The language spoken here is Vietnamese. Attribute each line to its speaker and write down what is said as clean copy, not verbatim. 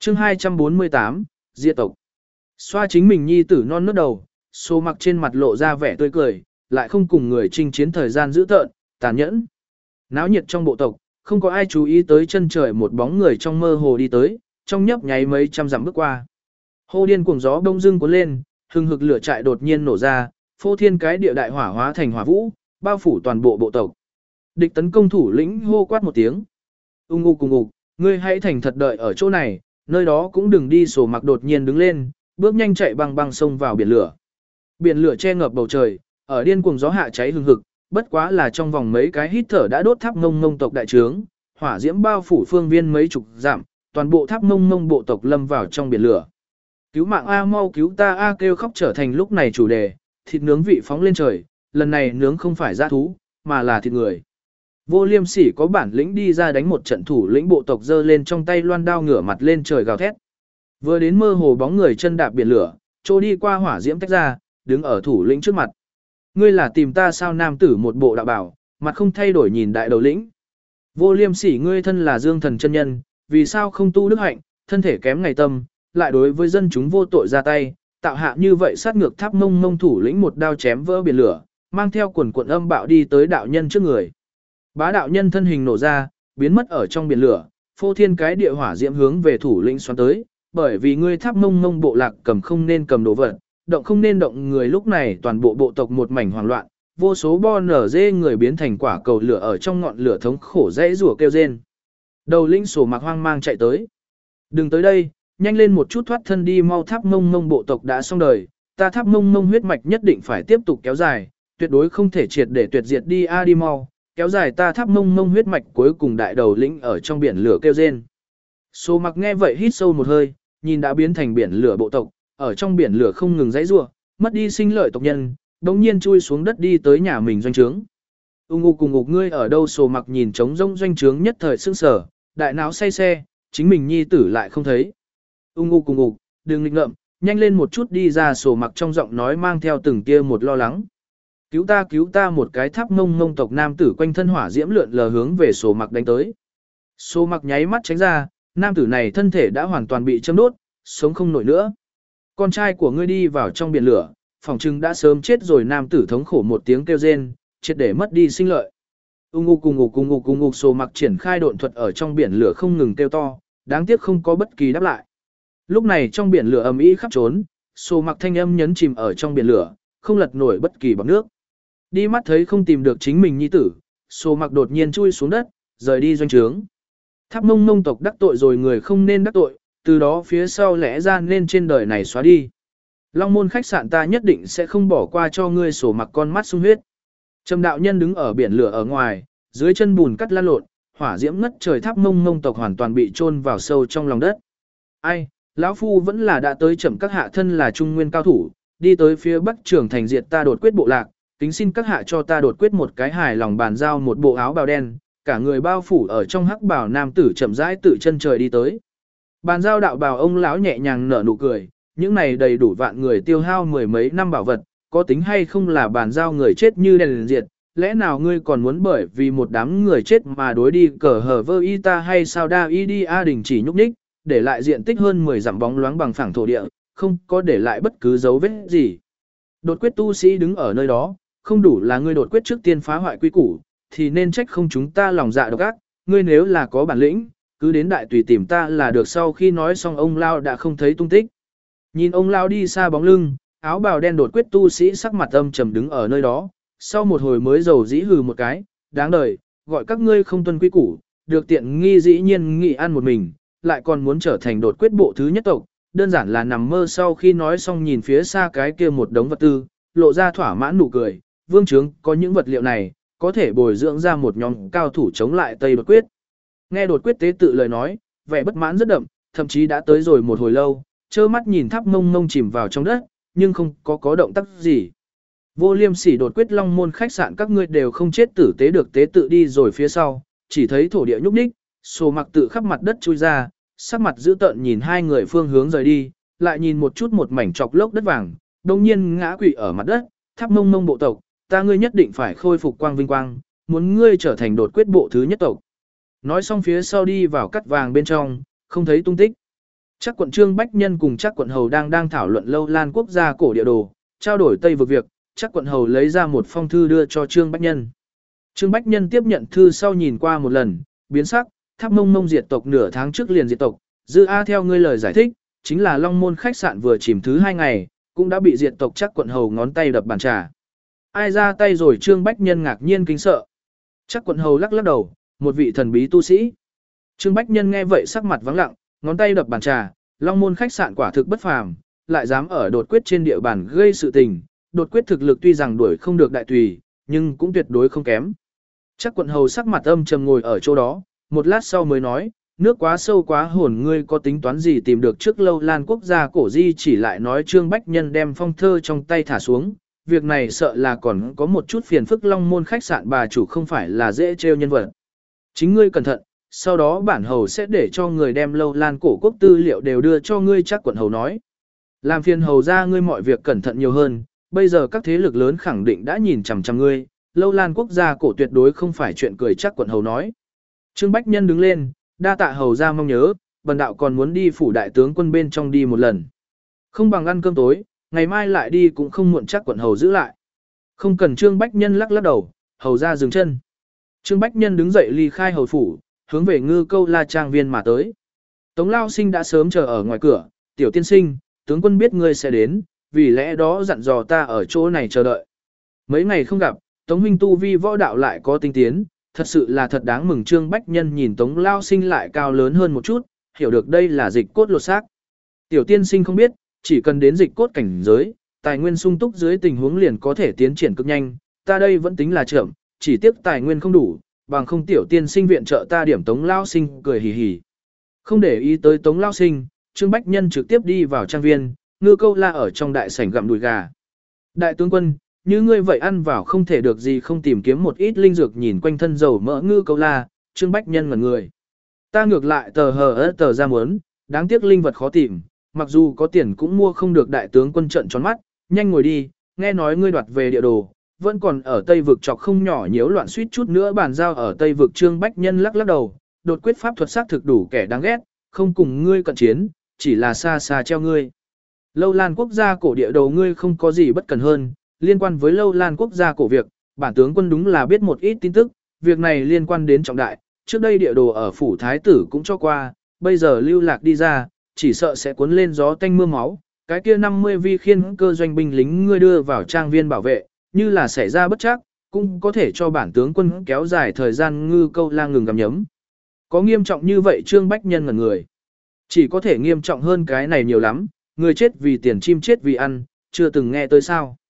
Speaker 1: chương 248, diệt tộc. Xoa chính mình nhi tử non nớt đầu, Sô Mặc trên mặt lộ ra vẻ tươi cười, lại không cùng người chinh chiến thời gian dữ tợn, tàn nhẫn. Náo nhiệt trong bộ tộc, không có ai chú ý tới chân trời một bóng người trong mơ hồ đi tới, trong nhấp nháy mấy trăm dặm bước qua. Hô điên cuồng gió đông dưng cuốn lên, hừng hực lửa trại đột nhiên nổ ra, phô thiên cái địa đại hỏa hóa thành hỏa vũ, bao phủ toàn bộ bộ tộc. Địch tấn công thủ lĩnh hô quát một tiếng. Ung ục cùng ục, ngươi hãy thành thật đợi ở chỗ này, nơi đó cũng đừng đi. Sổ Mặc đột nhiên đứng lên, bước nhanh chạy băng băng sông vào biển lửa. Biển lửa che ngập bầu trời, ở điên cuồng gió hạ cháy hừng hực, bất quá là trong vòng mấy cái hít thở đã đốt tháp ngông ngông tộc đại trướng, hỏa diễm bao phủ phương viên mấy chục dặm, toàn bộ tháp ngông ngông bộ tộc lâm vào trong biển lửa. Cứu mạng a, mau cứu ta a, kêu khóc trở thành lúc này chủ đề, thịt nướng vị phóng lên trời, lần này nướng không phải dã thú, mà là thịt người. Vô Liêm Sỉ có bản lĩnh đi ra đánh một trận, thủ lĩnh bộ tộc giơ lên trong tay loan đao ngửa mặt lên trời gào thét. Vừa đến mơ hồ bóng người chân đạp biển lửa, trôi đi qua hỏa diễm tách ra, đứng ở thủ lĩnh trước mặt. Ngươi là tìm ta sao? Nam tử một bộ đạo bảo, mặt không thay đổi nhìn đại đầu lĩnh. Vô Liêm Sỉ, ngươi thân là Dương Thần chân nhân, vì sao không tu đức hạnh, thân thể kém ngày tâm, lại đối với dân chúng vô tội ra tay, tạo hạ như vậy sát ngược tháp ngông ngông. Thủ lĩnh một đao chém vỡ biển lửa, mang theo quần cuộn âm bạo đi tới đạo nhân trước người. Bá đạo nhân thân hình nổ ra, biến mất ở trong biển lửa, phô thiên cái địa hỏa diễm hướng về thủ lĩnh xoắn tới, bởi vì ngươi tháp ngông ngông bộ lạc cầm không nên cầm đồ vật, động không nên động người. Lúc này toàn bộ bộ tộc một mảnh hoảng loạn, vô số bo nở dê người biến thành quả cầu lửa ở trong ngọn lửa thống khổ dãy rủa kêu rên. Đầu lĩnh Sổ Mặc hoang mang chạy tới. Đừng tới đây, nhanh lên một chút thoát thân đi mau, tháp ngông ngông bộ tộc đã xong đời, ta tháp ngông ngông huyết mạch nhất định phải tiếp tục kéo dài, tuyệt đối không thể triệt để tuyệt diệt đi a, đi mau, kéo dài ta tháp ngông ngông huyết mạch. Cuối cùng đại đầu lĩnh ở trong biển lửa kêu rên. Sổ Mặc nghe vậy hít sâu một hơi, nhìn đã biến thành biển lửa bộ tộc, ở trong biển lửa không ngừng dãy rủa, mất đi sinh lợi tộc nhân, đống nhiên chui xuống đất đi tới nhà mình doanh trướng. Ung ục cùng ục, ngươi ở đâu? Sổ Mặc nhìn trống rỗng doanh trướng nhất thời sững sờ, đại não say xe, chính mình nhi tử lại không thấy. Ung ục cùng ục, đừng nghịch ngợm, nhanh lên một chút đi ra. Sổ Mặc trong giọng nói mang theo từng tia một lo lắng. Cứu ta! Một cái tháp ngông ngông tộc nam tử quanh thân hỏa diễm lượn lờ hướng về Sổ Mặc đánh tới. Sổ Mặc nháy mắt tránh ra, nam tử này thân thể đã hoàn toàn bị châm đốt, sống không nổi nữa. Con trai của ngươi đi vào trong biển lửa, phỏng chừng đã sớm chết rồi. Nam tử thống khổ một tiếng kêu rên, triệt để mất đi sinh lợi. Ung ục cùng ục cùng ục cùng ục. Sổ Mặc triển khai độn thuật ở trong biển lửa không ngừng kêu to, đáng tiếc không có bất kỳ đáp lại. Lúc này trong biển lửa ầm ĩ khắp trốn, Sổ Mặc thanh âm nhấn chìm ở trong biển lửa, không lật nổi bất kỳ bọt nước. Đi mắt thấy không tìm được chính mình nhi tử, Sổ Mặc đột nhiên chui xuống đất, rời đi doanh trướng. Tháp ngông ngông tộc đắc tội rồi người không nên đắc tội, từ đó phía sau lẽ ra nên trên đời này xóa đi. Long Môn khách sạn ta nhất định sẽ không bỏ qua cho ngươi. Sổ Mặc con mắt sung huyết. Trầm đạo nhân đứng ở biển lửa ở ngoài, dưới chân bùn cắt lan lộn, hỏa diễm ngất trời. Tháp ngông ngông tộc hoàn toàn bị chôn vào sâu trong lòng đất. Ai, lão phu vẫn là đã tới chậm. Các hạ thân là trung nguyên cao thủ, đi tới phía bắc trường thành diệt ta đột quyết bộ lạc, kính xin các hạ cho ta đột quyết một cái hài lòng bàn giao. Một bộ áo bào đen, cả người bao phủ ở trong hắc bào nam tử chậm rãi tự chân trời đi tới. Bàn giao đạo bào ông lão nhẹ nhàng nở nụ cười, những này đầy đủ vạn người tiêu hao mười mấy năm bảo vật, có tính hay không là bàn giao người chết như đèn liền diệt, lẽ nào ngươi còn muốn bởi vì một đám người chết mà đối đi cờ hờ vơ y ta hay sao? Đa y đi a, đình chỉ nhúc nhích, để lại diện tích hơn 10 dặm bóng loáng bằng phẳng thổ địa, không có để lại bất cứ dấu vết gì. Đột quyết tu sĩ đứng ở nơi đó, không đủ là ngươi đột quyết trước tiên phá hoại quy củ, thì nên trách không chúng ta lòng dạ độc ác. Ngươi nếu là có bản lĩnh, cứ đến đại tùy tìm ta là được. Sau khi nói xong ông lao đã không thấy tung tích. Nhìn ông lao đi xa bóng lưng, áo bào đen đột quyết tu sĩ sắc mặt âm trầm đứng ở nơi đó, sau một hồi mới dầu dĩ hừ một cái, đáng đời, gọi các ngươi không tuân quy củ, được tiện nghi dĩ nhiên nghị ăn một mình, lại còn muốn trở thành đột quyết bộ thứ nhất tộc, đơn giản là nằm mơ. Sau khi nói xong nhìn phía xa cái kia một đống vật tư, lộ ra thỏa mãn nụ cười, vương trướng có những vật liệu này, có thể bồi dưỡng ra một nhóm cao thủ chống lại Tây đột quyết. Nghe đột quyết tế tự lời nói, vẻ bất mãn rất đậm, thậm chí đã tới rồi một hồi lâu, trơ mắt nhìn tháp ngông ngông chìm vào trong đất, nhưng không có động tác gì. Vô Liêm Sỉ, đột quyết Long Môn khách sạn các ngươi đều không chết tử tế được. Tế tự đi rồi phía sau, chỉ thấy thổ địa nhúc nhích, Sổ Mặc tự khắp mặt đất chui ra, sắc mặt dữ tợn nhìn hai người phương hướng rời đi, lại nhìn một chút một mảnh chọc lốc đất vàng, đồng nhiên ngã quỵ ở mặt đất. Tháp ngông ngông bộ tộc, ta ngươi nhất định phải khôi phục quang vinh quang, muốn ngươi trở thành đột quyết bộ thứ nhất tộc. Nói xong phía sau đi vào cắt vàng bên trong, không thấy tung tích. Chắc quận Trương Bách Nhân cùng chắc quận Hầu đang thảo luận Lâu Lan quốc gia cổ địa đồ, trao đổi Tây vực việc, chắc quận Hầu lấy ra một phong thư đưa cho Trương Bách Nhân. Trương Bách Nhân tiếp nhận thư sau nhìn qua một lần, biến sắc, Tháp Mông Mông diệt tộc nửa tháng trước liền diệt tộc, Dư A theo ngươi lời giải thích, chính là Long Môn khách sạn vừa chìm thứ 2 ngày, cũng đã bị diệt tộc chắc quận Hầu ngón tay đập bàn trà. Ai ra tay rồi? Trương Bách Nhân ngạc nhiên kính sợ. Chắc quận Hầu lắc lắc đầu, một vị thần bí tu sĩ. Trương Bách Nhân nghe vậy sắc mặt vắng lặng, ngón tay đập bàn trà, Long Môn khách sạn quả thực bất phàm, lại dám ở đột quyết trên địa bàn gây sự tình, đột quyết thực lực tuy rằng đuổi không được đại tùy, nhưng cũng tuyệt đối không kém. Chắc quận Hầu sắc mặt âm trầm ngồi ở chỗ đó, một lát sau mới nói, nước quá sâu quá hồn, ngươi có tính toán gì tìm được trước Lâu Lan quốc gia cổ di? Chỉ lại nói Trương Bách Nhân đem phong thơ trong tay thả xuống, việc này sợ là còn có một chút phiền phức. Long Môn khách sạn bà chủ không phải là dễ trêu nhân vật. Chính ngươi cẩn thận, sau đó bản hầu sẽ để cho người đem Lâu Lan cổ quốc tư liệu đều đưa cho ngươi. Chắc quận Hầu nói, làm phiền hầu ra ngươi mọi việc cẩn thận nhiều hơn, bây giờ các thế lực lớn khẳng định đã nhìn chằm chằm ngươi, Lâu Lan quốc gia cổ tuyệt đối không phải chuyện cười. Chắc quận Hầu nói. Trương Bách Nhân đứng lên, đa tạ hầu ra mong nhớ, bần đạo còn muốn đi phủ đại tướng quân bên trong đi một lần. Không bằng ăn cơm tối, ngày mai lại đi cũng không muộn. Chắc quận Hầu giữ lại. Không cần. Trương Bách Nhân lắc lắc đầu, hầu ra dừng chân. Trương Bách Nhân đứng dậy ly khai hầu phủ, hướng về Ngư Câu La trang viên mà tới. Tống Lao Sinh đã sớm chờ ở ngoài cửa, tiểu tiên sinh, tướng quân biết ngươi sẽ đến, vì lẽ đó dặn dò ta ở chỗ này chờ đợi. Mấy ngày không gặp, Tống huynh tu vi võ đạo lại có tinh tiến, thật sự là thật đáng mừng. Trương Bách Nhân nhìn Tống Lao Sinh lại cao lớn hơn một chút, hiểu được đây là dịch cốt lột xác. Tiểu tiên sinh không biết, chỉ cần đến dịch cốt cảnh giới, tài nguyên sung túc dưới tình huống liền có thể tiến triển cực nhanh, ta đây vẫn tính là chậm, chỉ tiếc tài nguyên không đủ, bằng không tiểu tiên sinh viện trợ ta điểm. Tống Lao Sinh cười hì hì. Không để ý tới Tống Lao Sinh, Trương Bách Nhân trực tiếp đi vào trang viên, Ngư Câu La ở trong đại sảnh gặm đùi gà. Đại tướng quân, như ngươi vậy ăn vào không thể được gì không tìm kiếm một ít linh dược? Nhìn quanh thân dầu mỡ Ngư Câu La, Trương Bách Nhân ngẩn người. Ta ngược lại tờ ra muốn, đáng tiếc linh vật khó tìm, mặc dù có tiền cũng mua không được. Đại tướng quân trợn tròn mắt, nhanh ngồi đi, nghe nói ngươi đoạt về địa đồ, vẫn còn ở Tây vực chọc không nhỏ nhiễu loạn, suýt chút nữa bàn giao ở Tây vực. Trương Bách Nhân lắc lắc đầu, đột quyết pháp thuật xác thực đủ kẻ đáng ghét, không cùng ngươi cận chiến, chỉ là xa xa treo ngươi. Lâu Lan quốc gia cổ địa đồ ngươi không có gì bất cần hơn, liên quan với Lâu Lan quốc gia cổ việc, bản tướng quân đúng là biết một ít tin tức, việc này liên quan đến trọng đại, trước đây địa đồ ở phủ thái tử cũng cho qua, bây giờ lưu lạc đi ra, chỉ sợ sẽ cuốn lên gió tanh mưa máu. Cái kia 50 vi khiên cơ doanh binh lính ngươi đưa vào trang viên bảo vệ, như là xảy ra bất trắc, cũng có thể cho bản tướng quân kéo dài thời gian. Ngư Câu La ngừng gặm nhấm. Có nghiêm trọng như vậy? Trương Bách Nhân ngẩn người. Chỉ có thể nghiêm trọng hơn cái này nhiều lắm, người chết vì tiền, chim chết vì ăn, chưa từng nghe tới sao.